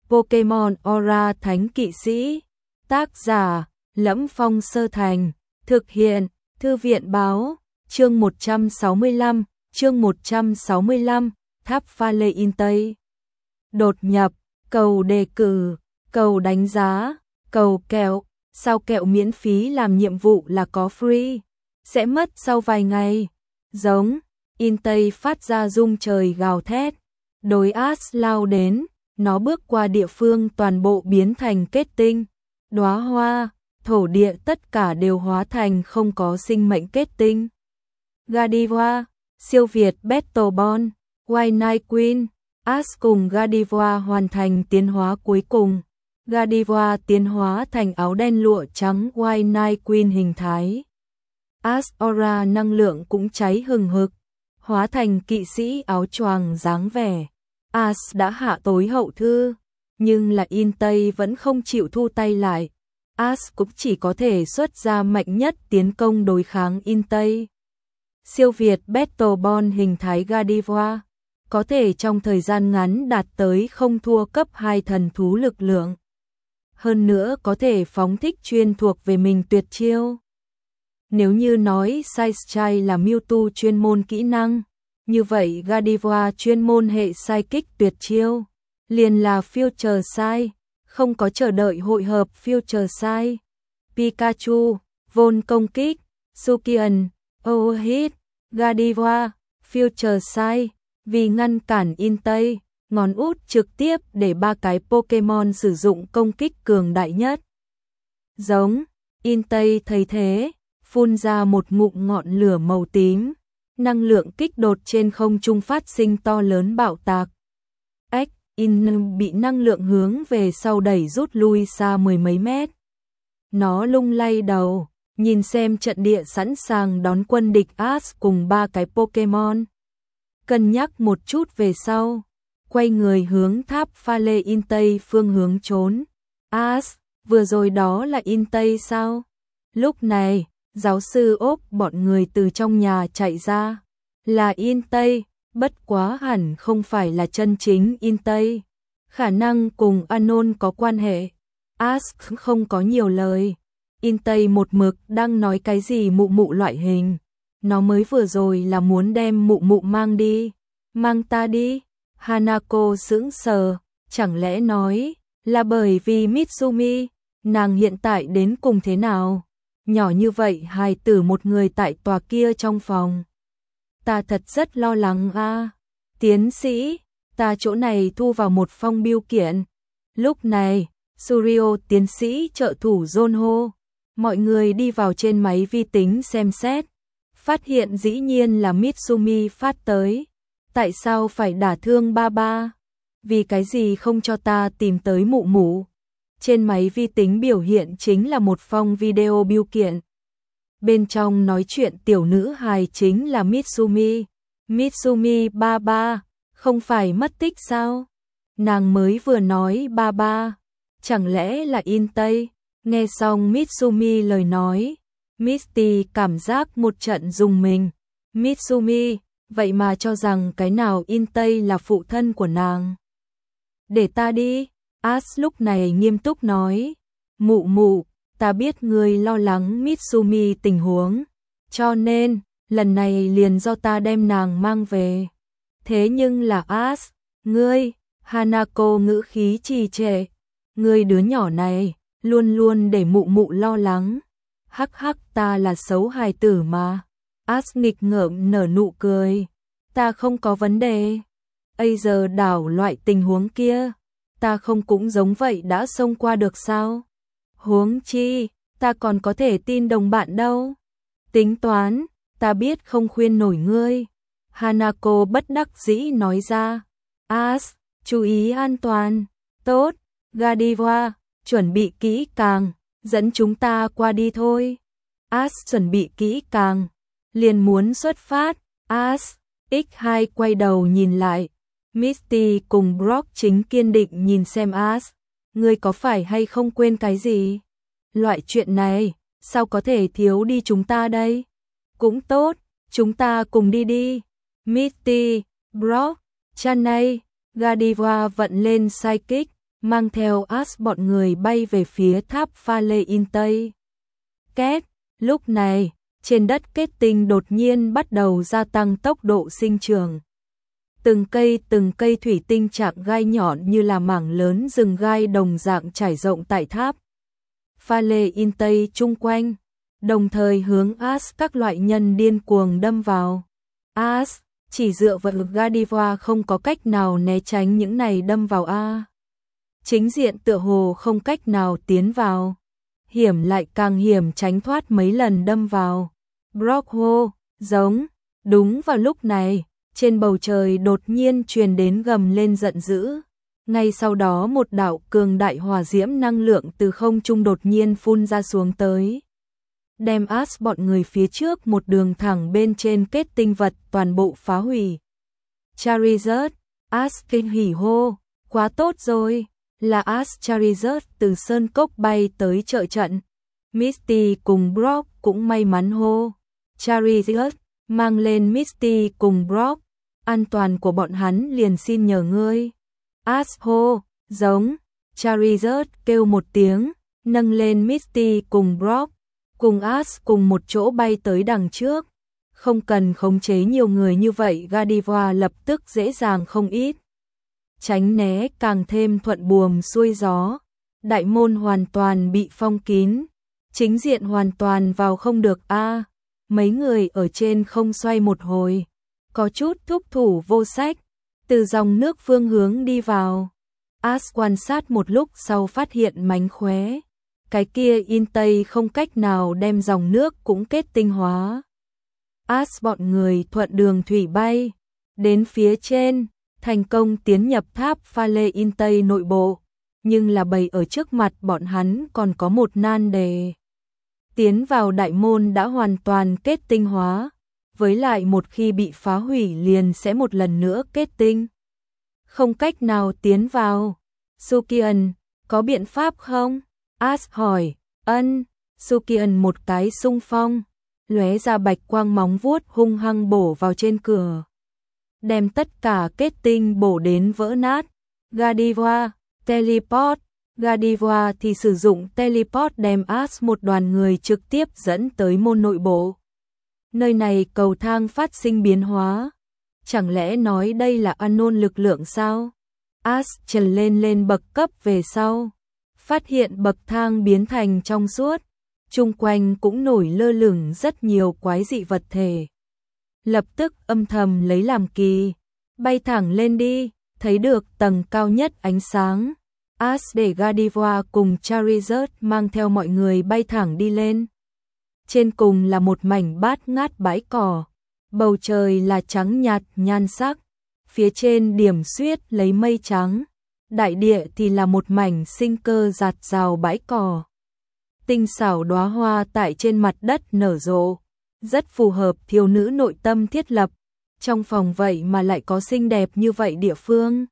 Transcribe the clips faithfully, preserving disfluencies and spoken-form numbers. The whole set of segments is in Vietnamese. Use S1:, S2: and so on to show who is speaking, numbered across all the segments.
S1: Pokemon Aura Thánh Kỵ Sĩ. Tác giả: Lẫm Phong Sơ Thành. Thực hiện: Thư viện báo. Chương một trăm sáu mươi lăm, chương một trăm sáu mươi lăm, Tháp pha lê in Tây. Đột nhập, cầu đề cử, cầu đánh giá, cầu kẹo, sao kẹo miễn phí làm nhiệm vụ là có free, sẽ mất sau vài ngày. Giống, in Tây phát ra rung trời gào thét, đối Ash lao đến, nó bước qua địa phương toàn bộ biến thành kết tinh, đóa hoa, thổ địa tất cả đều hóa thành không có sinh mệnh kết tinh. Gardevoir, siêu việt Battlebond, White Night Queen, Ash cùng Gardevoir hoàn thành tiến hóa cuối cùng. Gardevoir tiến hóa thành áo đen lụa trắng White Night Queen hình thái. Ash Aura năng lượng cũng cháy hừng hực, hóa thành kỵ sĩ áo choàng dáng vẻ. Ash đã hạ tối hậu thư, nhưng là in Tây vẫn không chịu thu tay lại. Ash cũng chỉ có thể xuất ra mạnh nhất tiến công đối kháng in Tây. Siêu việt Battlebond hình thái Gardevoir, có thể trong thời gian ngắn đạt tới không thua cấp hai thần thú lực lượng. Hơn nữa có thể phóng thích chuyên thuộc về mình tuyệt chiêu. Nếu như nói Sidestyle là Mewtwo chuyên môn kỹ năng, như vậy Gardevoir chuyên môn hệ Psychic tuyệt chiêu, liền là Future Sight, không có chờ đợi hội hợp Future Sight. Pikachu, Volt công kích, Sukian, Overhit, Gardevoir, Future Sight, vì ngăn cản in Tây, ngón út trực tiếp để ba cái Pokemon sử dụng công kích cường đại nhất. Giống, in Tây thấy thế, phun ra một ngụm ngọn lửa màu tím, năng lượng kích đột trên không trung phát sinh to lớn bạo tạc. Ếch, in bị năng lượng hướng về sau đẩy rút lui xa mười mấy mét. Nó lung lay đầu, nhìn xem trận địa sẵn sàng đón quân địch Ash cùng ba cái Pokemon. Cân nhắc một chút về sau, quay người hướng tháp pha lê in Tây phương hướng trốn. Ash, vừa rồi đó là in Tây sao? Lúc này, giáo sư ốp bọn người từ trong nhà chạy ra. Là in Tây, bất quá hẳn không phải là chân chính in Tây. Khả năng cùng Anon có quan hệ. Ash không có nhiều lời. In Tây một mực đang nói cái gì mụ mụ loại hình. Nó mới vừa rồi là muốn đem mụ mụ mang đi. Mang ta đi. Hanako sững sờ, chẳng lẽ nói là bởi vì Mitsumi, nàng hiện tại đến cùng thế nào? Nhỏ như vậy hài tử một người tại tòa kia trong phòng. Ta thật rất lo lắng a. À. Tiến sĩ, ta chỗ này thu vào một phong biêu kiện. Lúc này, Suryo tiến sĩ trợ thủ Jonho, mọi người đi vào trên máy vi tính xem xét, phát hiện dĩ nhiên là Mitsumi phát tới. Tại sao phải đả thương ba ba? Vì cái gì không cho ta tìm tới mụ mụ? Trên máy vi tính biểu hiện chính là một phong video biêu kiện. Bên trong nói chuyện tiểu nữ hài chính là Mitsumi. Mitsumi ba ba, không phải mất tích sao? Nàng mới vừa nói ba ba, chẳng lẽ là in Tây? Nghe xong Mitsumi lời nói, Misty cảm giác một trận rùng mình. Mitsumi, vậy mà cho rằng cái nào in Tây là phụ thân của nàng. Để ta đi, Ash lúc này nghiêm túc nói. Mụ mụ, ta biết ngươi lo lắng Mitsumi tình huống, cho nên, lần này liền do ta đem nàng mang về. Thế nhưng là Ash, ngươi, Hanako ngữ khí trì trệ, ngươi đứa nhỏ này, luôn luôn để mụ mụ lo lắng. Hắc hắc, ta là xấu hài tử mà. Ash nghịch ngợm nở nụ cười. Ta không có vấn đề. Ây giờ đảo loại tình huống kia, ta không cũng giống vậy đã xông qua được sao? Huống chi, ta còn có thể tin đồng bạn đâu. Tính toán, ta biết không khuyên nổi ngươi. Hanako bất đắc dĩ nói ra. Ash, chú ý an toàn. Tốt, Gardevoir, chuẩn bị kỹ càng, dẫn chúng ta qua đi thôi. Ash chuẩn bị kỹ càng, liền muốn xuất phát. Ash, ích hai quay đầu nhìn lại. Misty cùng Brock chính kiên định nhìn xem Ash. Ngươi có phải hay không quên cái gì? Loại chuyện này, sao có thể thiếu đi chúng ta đây? Cũng tốt, chúng ta cùng đi đi. Misty, Brock, Chanay, Gardevoir vận lên Psychic, mang theo Ash bọn người bay về phía tháp pha lê in Tây. Két, lúc này, trên đất kết tinh đột nhiên bắt đầu gia tăng tốc độ sinh trưởng. Từng cây từng cây thủy tinh chạm gai nhọn như là mảng lớn rừng gai đồng dạng trải rộng tại tháp pha lê in Tây chung quanh, đồng thời hướng Ash các loại nhân điên cuồng đâm vào. Ash chỉ dựa vào Gardevoir không có cách nào né tránh những này đâm vào a. Chính diện tựa hồ không cách nào tiến vào. Hiểm lại càng hiểm, tránh thoát mấy lần đâm vào. Brock hô, giống. Đúng vào lúc này, trên bầu trời đột nhiên truyền đến gầm lên giận dữ. Ngay sau đó một đạo cường đại hỏa diễm năng lượng từ không trung đột nhiên phun ra xuống tới. Đem Ash bọn người phía trước một đường thẳng bên trên kết tinh vật toàn bộ phá hủy. Charizard, Ash kinh hỉ hô, quá tốt rồi, là Ash Charizard từ sơn cốc bay tới trợ trận. Misty cùng Brock cũng may mắn hô, Charizard, mang lên Misty cùng Brock, an toàn của bọn hắn liền xin nhờ ngươi. Ash hô, giống, Charizard kêu một tiếng, nâng lên Misty cùng Brock, cùng Ash cùng một chỗ bay tới đằng trước. Không cần khống chế nhiều người như vậy, Gardevoir lập tức dễ dàng không ít. Tránh né càng thêm thuận buồm xuôi gió. Đại môn hoàn toàn bị phong kín, chính diện hoàn toàn vào không được a. Mấy người ở trên không xoay một hồi, có chút thúc thủ vô sách, từ dòng nước phương hướng đi vào. Ash quan sát một lúc sau phát hiện mánh khóe, cái kia in Tây không cách nào đem dòng nước cũng kết tinh hóa. Ash bọn người thuận đường thủy bay đến phía trên, thành công tiến nhập tháp pha lê in Tây nội bộ, nhưng là bày ở trước mặt bọn hắn còn có một nan đề. Tiến vào đại môn đã hoàn toàn kết tinh hóa, với lại một khi bị phá hủy liền sẽ một lần nữa kết tinh. Không cách nào tiến vào. Sukian, có biện pháp không? Ash hỏi. Ân. Sukian một cái xung phong, lóe ra bạch quang móng vuốt hung hăng bổ vào trên cửa, đem tất cả kết tinh bổ đến vỡ nát. Gardevoir, teleport. Gardevoir thì sử dụng teleport đem Ash một đoàn người trực tiếp dẫn tới môn nội bộ. Nơi này cầu thang phát sinh biến hóa. Chẳng lẽ nói đây là unknown lực lượng sao? Ash trần lên lên bậc cấp về sau, phát hiện bậc thang biến thành trong suốt, chung quanh cũng nổi lơ lửng rất nhiều quái dị vật thể. Lập tức âm thầm lấy làm kỳ, bay thẳng lên đi, thấy được tầng cao nhất ánh sáng. Ash để Gardevoir cùng Charizard mang theo mọi người bay thẳng đi lên. Trên cùng là một mảnh bát ngát bãi cỏ, bầu trời là trắng nhạt nhan sắc, phía trên điểm xuyết lấy mây trắng, đại địa thì là một mảnh sinh cơ rạt rào bãi cỏ. Tinh xảo đóa hoa tại trên mặt đất nở rộ, rất phù hợp thiếu nữ nội tâm thiết lập, trong phòng vậy mà lại có xinh đẹp như vậy địa phương.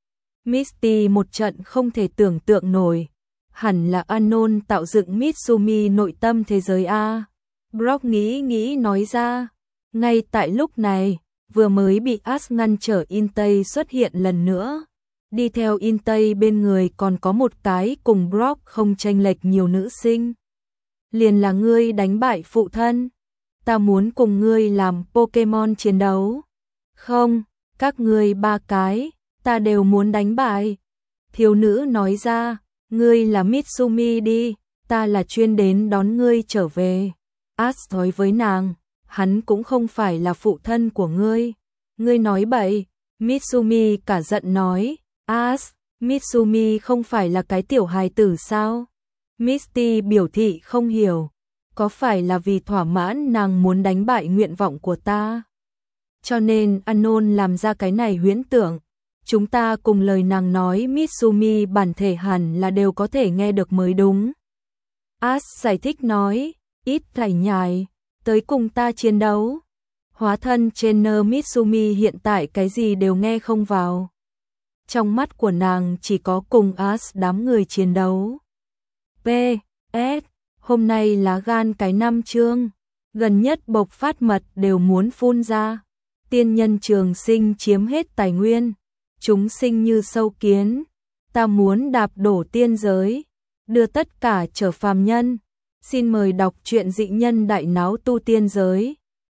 S1: Misty một trận không thể tưởng tượng nổi, hẳn là Unknown tạo dựng Mitsumi nội tâm thế giới a. Brock nghĩ nghĩ nói ra. Ngay tại lúc này, vừa mới bị Ash ngăn trở in Tây xuất hiện lần nữa. Đi theo in Tây bên người còn có một cái cùng Brock không chênh lệch nhiều nữ sinh. Liền là ngươi đánh bại phụ thân. Ta muốn cùng ngươi làm Pokemon chiến đấu. Không, các ngươi ba cái, ta đều muốn đánh bại. Thiếu nữ nói ra, ngươi là Mitsumi đi, ta là chuyên đến đón ngươi trở về. Ash nói với nàng, hắn cũng không phải là phụ thân của ngươi. Ngươi nói bậy. Mitsumi cả giận nói, Ash, Mitsumi không phải là cái tiểu hài tử sao? Misty biểu thị không hiểu, có phải là vì thỏa mãn nàng muốn đánh bại nguyện vọng của ta? Cho nên Unknown làm ra cái này huyễn tưởng. Chúng ta cùng lời nàng nói Mitsumi bản thể hẳn là đều có thể nghe được mới đúng. Ash giải thích nói, ít thải nhài, tới cùng ta chiến đấu. Hóa thân trainer Mitsumi hiện tại cái gì đều nghe không vào. Trong mắt của nàng chỉ có cùng Ash đám người chiến đấu. P S Hôm nay lá gan cái năm chương, gần nhất bộc phát mật đều muốn phun ra. Tiên nhân trường sinh chiếm hết tài nguyên, chúng sinh như sâu kiến. ta muốn đạp đổ tiên giới, đưa tất cả trở phàm nhân. Xin mời đọc truyện Dị Nhân Đại Náo Tu Tiên Giới.